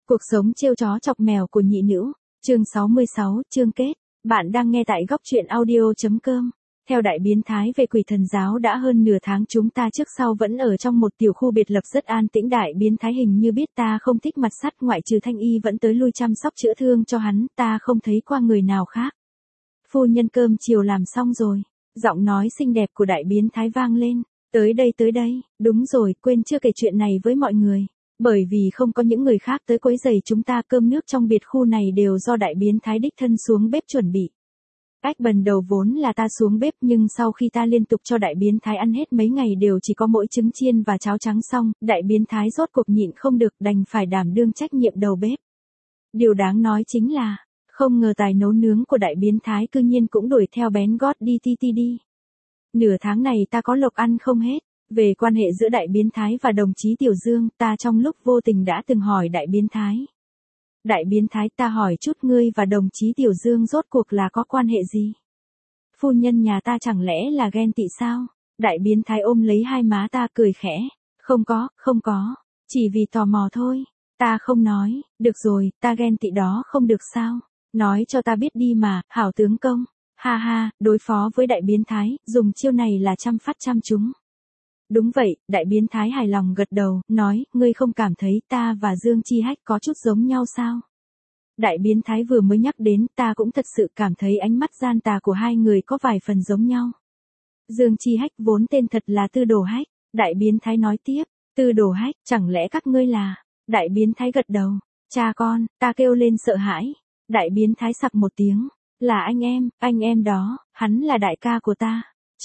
Cuộc sống trêu chó chọc mèo của nhị nữ, chương 66, chương kết. Bạn đang nghe tại góc truyện audio.com. Theo đại biến thái về quỷ thần giáo đã hơn nửa tháng, chúng ta trước sau vẫn ở trong một tiểu khu biệt lập rất an tĩnh. Đại biến thái hình như biết ta không thích mặt sắt, ngoại trừ Thanh Y vẫn tới lui chăm sóc chữa thương cho hắn, ta không thấy qua người nào khác. Phu nhân, cơm chiều làm xong rồi. Giọng nói xinh đẹp của đại biến thái vang lên. Tới đây, đúng rồi, quên chưa kể chuyện này với mọi người. Bởi vì không có những người khác tới quấy rầy chúng ta, cơm nước trong biệt khu này đều do đại biến thái đích thân xuống bếp chuẩn bị. Ban đầu vốn là ta xuống bếp, nhưng sau khi ta liên tục cho đại biến thái ăn hết mấy ngày đều chỉ có mỗi trứng chiên và cháo trắng xong, đại biến thái rốt cuộc nhịn không được, đành phải đảm đương trách nhiệm đầu bếp. Điều đáng nói chính là, không ngờ tài nấu nướng của đại biến thái cư nhiên cũng đuổi theo bén gót đi. Nửa tháng này ta có lộc ăn không hết. Về quan hệ giữa đại biến thái và đồng chí Tiểu Dương, ta trong lúc vô tình đã từng hỏi đại biến thái. Đại biến thái, ta hỏi chút, ngươi và đồng chí Tiểu Dương rốt cuộc là có quan hệ gì? Phu nhân nhà ta chẳng lẽ là ghen tị sao? Đại biến thái ôm lấy hai má ta cười khẽ. Không có, chỉ vì tò mò thôi. Ta không nói, được rồi, ta ghen tị đó không được sao? Nói cho ta biết đi mà, hảo tướng công. Ha, đối phó với đại biến thái, dùng chiêu này là trăm phát trăm trúng. Đúng vậy, đại biến thái hài lòng gật đầu, nói, ngươi không cảm thấy ta và Dương Chi Hách có chút giống nhau sao? Đại biến thái vừa mới nhắc đến, ta cũng thật sự cảm thấy ánh mắt gian tà của hai người có vài phần giống nhau. Dương Chi Hách vốn tên thật là Tư Đồ Hách, đại biến thái nói tiếp, Tư Đồ Hách, chẳng lẽ các ngươi là? Đại biến thái gật đầu, cha con, ta kêu lên sợ hãi. Đại biến thái sặc một tiếng, là anh em đó, hắn là đại ca của ta.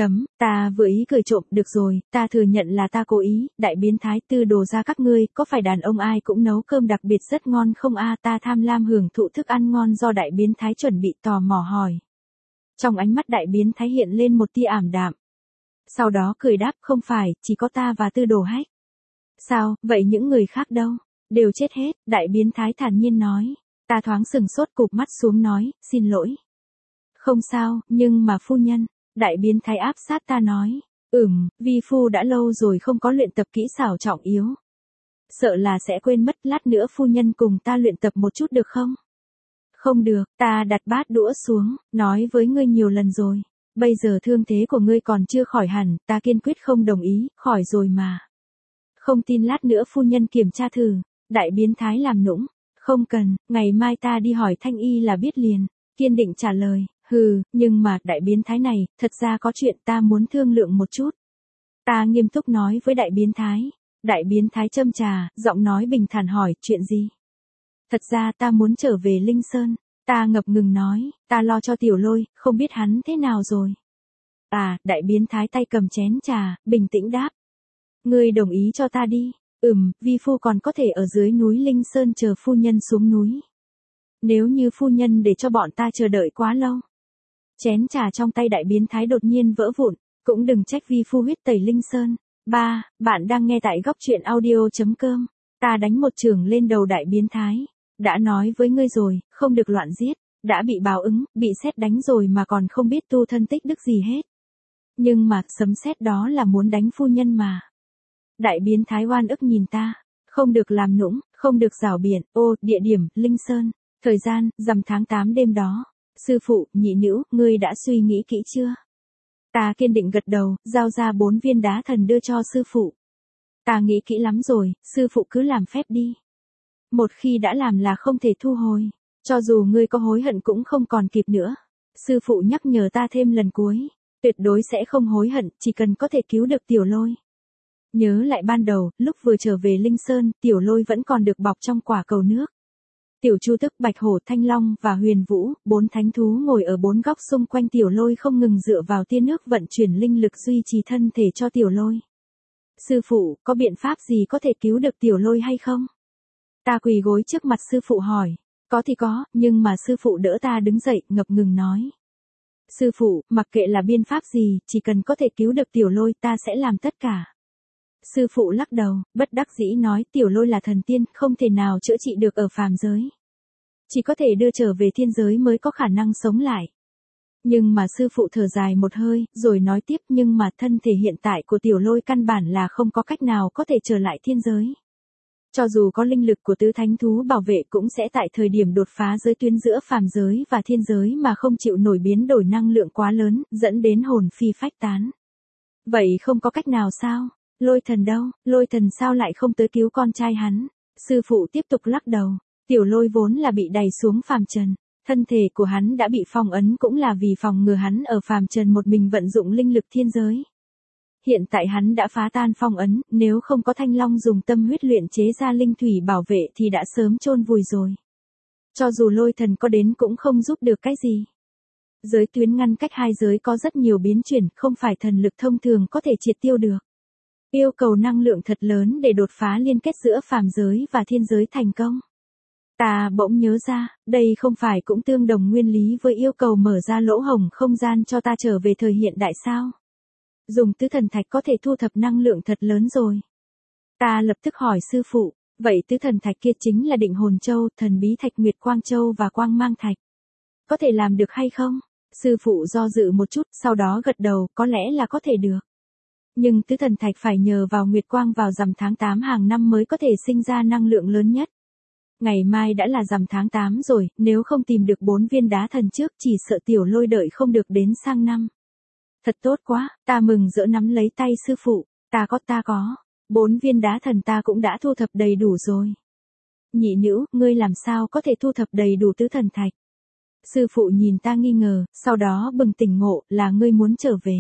Ta vừa ý cười trộm, được rồi, ta thừa nhận là ta cố ý. Đại biến thái, Tư Đồ ra các ngươi, có phải đàn ông ai cũng nấu cơm đặc biệt rất ngon không a? Ta tham lam hưởng thụ thức ăn ngon do đại biến thái chuẩn bị, tò mò hỏi. Trong ánh mắt đại biến thái hiện lên một tia ảm đạm. Sau đó cười đáp, không phải, chỉ có ta và Tư Đồ Hách. Sao, vậy những người khác đâu? Đều chết hết, đại biến thái thản nhiên nói. Ta thoáng sừng sốt, cụp mắt xuống nói, xin lỗi. Không sao, nhưng mà phu nhân. Đại biến thái áp sát ta nói, vi phu đã lâu rồi không có luyện tập kỹ xảo trọng yếu. Sợ là sẽ quên mất, lát nữa phu nhân cùng ta luyện tập một chút được không? Không được, ta đặt bát đũa xuống, nói với ngươi nhiều lần rồi. Bây giờ thương thế của ngươi còn chưa khỏi hẳn, ta kiên quyết không đồng ý, khỏi rồi mà. Không tin lát nữa phu nhân kiểm tra thử. Đại biến thái làm nũng, không cần, ngày mai ta đi hỏi Thanh Y là biết liền, kiên định trả lời. Nhưng mà, đại biến thái này, thật ra có chuyện ta muốn thương lượng một chút. Ta nghiêm túc nói với đại biến thái. Đại biến thái châm trà, giọng nói bình thản hỏi, chuyện gì? Thật ra ta muốn trở về Linh Sơn. Ta ngập ngừng nói, ta lo cho Tiểu Lôi, không biết hắn thế nào rồi. Đại biến thái tay cầm chén trà, bình tĩnh đáp. Ngươi đồng ý cho ta đi. Vi phu còn có thể ở dưới núi Linh Sơn chờ phu nhân xuống núi. Nếu như phu nhân để cho bọn ta chờ đợi quá lâu. Chén trà trong tay đại biến thái đột nhiên vỡ vụn, cũng đừng trách vi phu huyết tẩy Linh Sơn. Bạn đang nghe tại góc truyện audio.com. Ta đánh một chưởng lên đầu đại biến thái. Đã nói với ngươi rồi, không được loạn giết. Đã bị báo ứng, bị sét đánh rồi mà còn không biết tu thân tích đức gì hết. Nhưng mà, sấm sét đó là muốn đánh phu nhân mà. Đại biến thái oan ức nhìn ta. Không được làm nũng, không được rảo biện. Địa điểm, Linh Sơn. Thời gian, rằm tháng 8 đêm đó. Sư phụ, nhị nữ, ngươi đã suy nghĩ kỹ chưa? Ta kiên định gật đầu, giao ra 4 viên đá thần đưa cho sư phụ. Ta nghĩ kỹ lắm rồi, sư phụ cứ làm phép đi. Một khi đã làm là không thể thu hồi. Cho dù ngươi có hối hận cũng không còn kịp nữa. Sư phụ nhắc nhở ta thêm lần cuối. Tuyệt đối sẽ không hối hận, chỉ cần có thể cứu được Tiểu Lôi. Nhớ lại ban đầu, lúc vừa trở về Linh Sơn, Tiểu Lôi vẫn còn được bọc trong quả cầu nước. Tiểu Chu Tức, Bạch Hổ, Thanh Long và Huyền Vũ, 4 thánh thú ngồi ở 4 góc xung quanh Tiểu Lôi không ngừng dựa vào tia nước vận chuyển linh lực duy trì thân thể cho Tiểu Lôi. Sư phụ, có biện pháp gì có thể cứu được Tiểu Lôi hay không? Ta quỳ gối trước mặt sư phụ hỏi. Có thì có, nhưng mà sư phụ đỡ ta đứng dậy, ngập ngừng nói. Sư phụ, mặc kệ là biện pháp gì, chỉ cần có thể cứu được Tiểu Lôi ta sẽ làm tất cả. Sư phụ lắc đầu, bất đắc dĩ nói, Tiểu Lôi là thần tiên, không thể nào chữa trị được ở phàm giới. Chỉ có thể đưa trở về thiên giới mới có khả năng sống lại. Nhưng mà sư phụ thở dài một hơi, rồi nói tiếp, nhưng mà thân thể hiện tại của Tiểu Lôi căn bản là không có cách nào có thể trở lại thiên giới. Cho dù có linh lực của tứ thánh thú bảo vệ cũng sẽ tại thời điểm đột phá giới tuyến giữa phàm giới và thiên giới mà không chịu nổi biến đổi năng lượng quá lớn, dẫn đến hồn phi phách tán. Vậy không có cách nào sao? Lôi thần đâu? Lôi thần sao lại không tới cứu con trai hắn? Sư phụ tiếp tục lắc đầu. Tiểu Lôi vốn là bị đày xuống phàm trần. Thân thể của hắn đã bị phong ấn cũng là vì phòng ngừa hắn ở phàm trần một mình vận dụng linh lực thiên giới. Hiện tại hắn đã phá tan phong ấn, nếu không có Thanh Long dùng tâm huyết luyện chế ra linh thủy bảo vệ thì đã sớm chôn vùi rồi. Cho dù Lôi thần có đến cũng không giúp được cái gì. Giới tuyến ngăn cách hai giới có rất nhiều biến chuyển, không phải thần lực thông thường có thể triệt tiêu được. Yêu cầu năng lượng thật lớn để đột phá liên kết giữa phàm giới và thiên giới thành công. Ta bỗng nhớ ra, đây không phải cũng tương đồng nguyên lý với yêu cầu mở ra lỗ hổng không gian cho ta trở về thời hiện đại sao? Dùng tứ thần thạch có thể thu thập năng lượng thật lớn rồi. Ta lập tức hỏi sư phụ, vậy tứ thần thạch kia chính là Định Hồn Châu, Thần Bí Thạch, Nguyệt Quang Châu và Quang Mang Thạch. Có thể làm được hay không? Sư phụ do dự một chút, sau đó gật đầu, có lẽ là có thể được. Nhưng tứ thần thạch phải nhờ vào Nguyệt Quang vào rằm tháng 8 hàng năm mới có thể sinh ra năng lượng lớn nhất. Ngày mai đã là rằm tháng 8 rồi, nếu không tìm được 4 viên đá thần trước chỉ sợ Tiểu Lôi đợi không được đến sang năm. Thật tốt quá, ta mừng rỡ nắm lấy tay sư phụ, ta có. 4 viên đá thần ta cũng đã thu thập đầy đủ rồi. Nhị nữ, ngươi làm sao có thể thu thập đầy đủ tứ thần thạch? Sư phụ nhìn ta nghi ngờ, sau đó bừng tỉnh ngộ, là ngươi muốn trở về.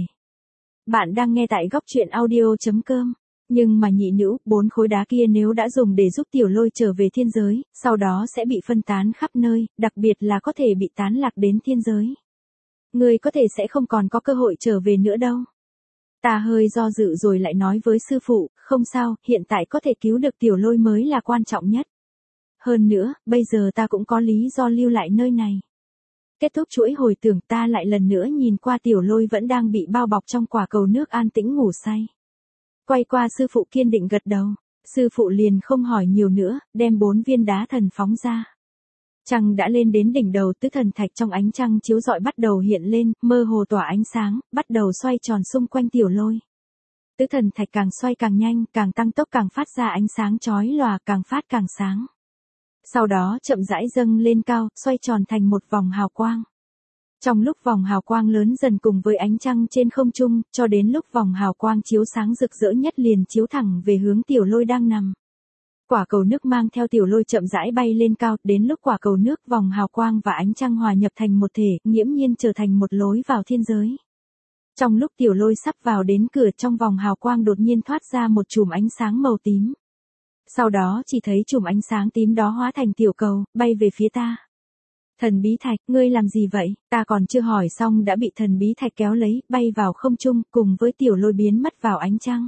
Bạn đang nghe tại góc truyện audio.com. Nhưng mà nhị nữ, 4 khối đá kia nếu đã dùng để giúp Tiểu Lôi trở về thiên giới, sau đó sẽ bị phân tán khắp nơi, đặc biệt là có thể bị tán lạc đến thiên giới. Ngươi có thể sẽ không còn có cơ hội trở về nữa đâu. Ta hơi do dự rồi lại nói với sư phụ, không sao, hiện tại có thể cứu được Tiểu Lôi mới là quan trọng nhất. Hơn nữa, bây giờ ta cũng có lý do lưu lại nơi này. Kết thúc chuỗi hồi tưởng, ta lại lần nữa nhìn qua Tiểu Lôi vẫn đang bị bao bọc trong quả cầu nước an tĩnh ngủ say. Quay qua sư phụ kiên định gật đầu. Sư phụ liền không hỏi nhiều nữa, đem 4 viên đá thần phóng ra. Trăng đã lên đến đỉnh đầu, tứ thần thạch trong ánh trăng chiếu rọi bắt đầu hiện lên, mơ hồ tỏa ánh sáng, bắt đầu xoay tròn xung quanh Tiểu Lôi. Tứ thần thạch càng xoay càng nhanh, càng tăng tốc càng phát ra ánh sáng chói lòa, càng phát càng sáng. Sau đó chậm rãi dâng lên cao, xoay tròn thành một vòng hào quang. Trong lúc vòng hào quang lớn dần cùng với ánh trăng trên không trung, cho đến lúc vòng hào quang chiếu sáng rực rỡ nhất liền chiếu thẳng về hướng Tiểu Lôi đang nằm. Quả cầu nước mang theo Tiểu Lôi chậm rãi bay lên cao, đến lúc quả cầu nước, vòng hào quang và ánh trăng hòa nhập thành một thể, nghiễm nhiên trở thành một lối vào thiên giới. Trong lúc Tiểu Lôi sắp vào đến cửa, trong vòng hào quang đột nhiên thoát ra một chùm ánh sáng màu tím. Sau đó chỉ thấy chùm ánh sáng tím đó hóa thành tiểu cầu, bay về phía ta. Thần bí thạch, ngươi làm gì vậy? Ta còn chưa hỏi xong đã bị thần bí thạch kéo lấy, bay vào không trung, cùng với Tiểu Lôi biến mất vào ánh trăng.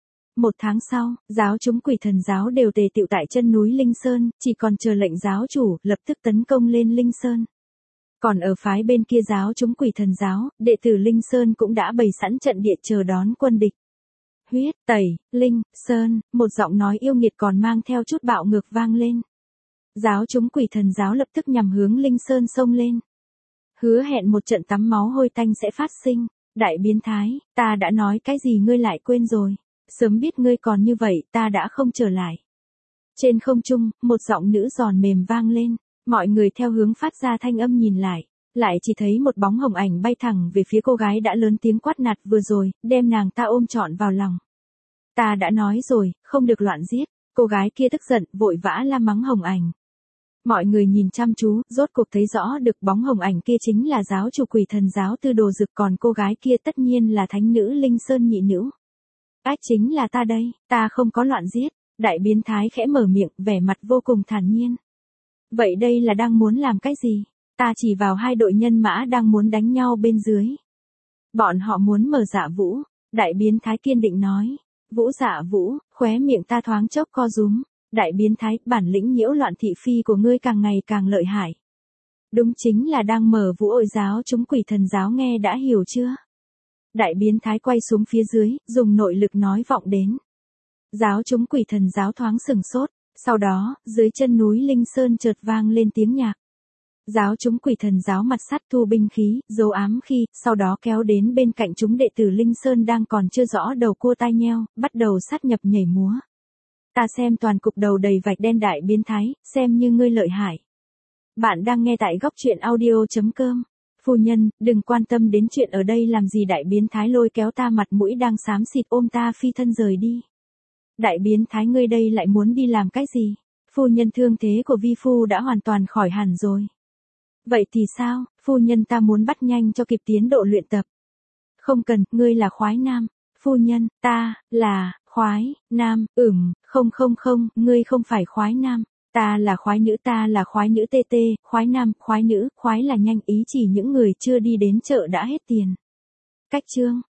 1 tháng sau, giáo chúng Quỷ Thần giáo đều tề tựu tại chân núi Linh Sơn, chỉ còn chờ lệnh giáo chủ, lập tức tấn công lên Linh Sơn. Còn ở phái bên kia giáo chúng Quỷ Thần giáo, đệ tử Linh Sơn cũng đã bày sẵn trận địa chờ đón quân địch. Huyết, tẩy, Linh, Sơn, một giọng nói yêu nghiệt còn mang theo chút bạo ngược vang lên. Giáo chúng Quỷ Thần giáo lập tức nhằm hướng Linh Sơn xông lên. Hứa hẹn một trận tắm máu hôi tanh sẽ phát sinh. Đại biến thái, ta đã nói cái gì ngươi lại quên rồi. Sớm biết ngươi còn như vậy, ta đã không trở lại. Trên không trung, một giọng nữ giòn mềm vang lên. Mọi người theo hướng phát ra thanh âm nhìn lại. Lại chỉ thấy một bóng hồng ảnh bay thẳng về phía cô gái đã lớn tiếng quát nạt vừa rồi, đem nàng ta ôm trọn vào lòng. Ta đã nói rồi, không được loạn giết. Cô gái kia tức giận, vội vã la mắng hồng ảnh. Mọi người nhìn chăm chú, rốt cuộc thấy rõ được bóng hồng ảnh kia chính là giáo chủ Quỷ Thần giáo Tư Đồ Dực, còn cô gái kia tất nhiên là thánh nữ Linh Sơn nhị nữ. Ách chính là ta đây, ta không có loạn giết. Đại biến thái khẽ mở miệng, vẻ mặt vô cùng thản nhiên. Vậy đây là đang muốn làm cái gì? Ta chỉ vào 2 đội nhân mã đang muốn đánh nhau bên dưới. Bọn họ muốn mở dạ vũ. Đại biến thái kiên định nói. Vũ dạ vũ, khóe miệng ta thoáng chốc co rúm. Đại biến thái, bản lĩnh nhiễu loạn thị phi của ngươi càng ngày càng lợi hại. Đúng chính là đang mở vũ ội giáo chúng Quỷ Thần giáo, nghe đã hiểu chưa? Đại biến thái quay xuống phía dưới, dùng nội lực nói vọng đến. Giáo chúng Quỷ Thần giáo thoáng sừng sốt, sau đó, dưới chân núi Linh Sơn chợt vang lên tiếng nhạc. Giáo chúng Quỷ Thần giáo mặt sắt thu binh khí, dấu ám khi, sau đó kéo đến bên cạnh chúng đệ tử Linh Sơn đang còn chưa rõ đầu cua tai nheo, bắt đầu sát nhập nhảy múa. Ta xem toàn cục đầu đầy vạch đen đại biến thái, xem như ngươi lợi hại. Bạn đang nghe tại góc truyện audio.com. Phu nhân, đừng quan tâm đến chuyện ở đây làm gì, đại biến thái lôi kéo ta mặt mũi đang xám xịt ôm ta phi thân rời đi. Đại biến thái ngươi đây lại muốn đi làm cái gì? Phu nhân, thương thế của vi phu đã hoàn toàn khỏi hẳn rồi. Vậy thì sao, phu nhân, ta muốn bắt nhanh cho kịp tiến độ luyện tập. Không cần, ngươi là khoái nam. Phu nhân, ta, là, khoái, nam, không, ngươi không phải khoái nam. Ta là khoái nữ TT, khoái nam, khoái nữ, khoái là nhanh, ý chỉ những người chưa đi đến chợ đã hết tiền. Cách chương.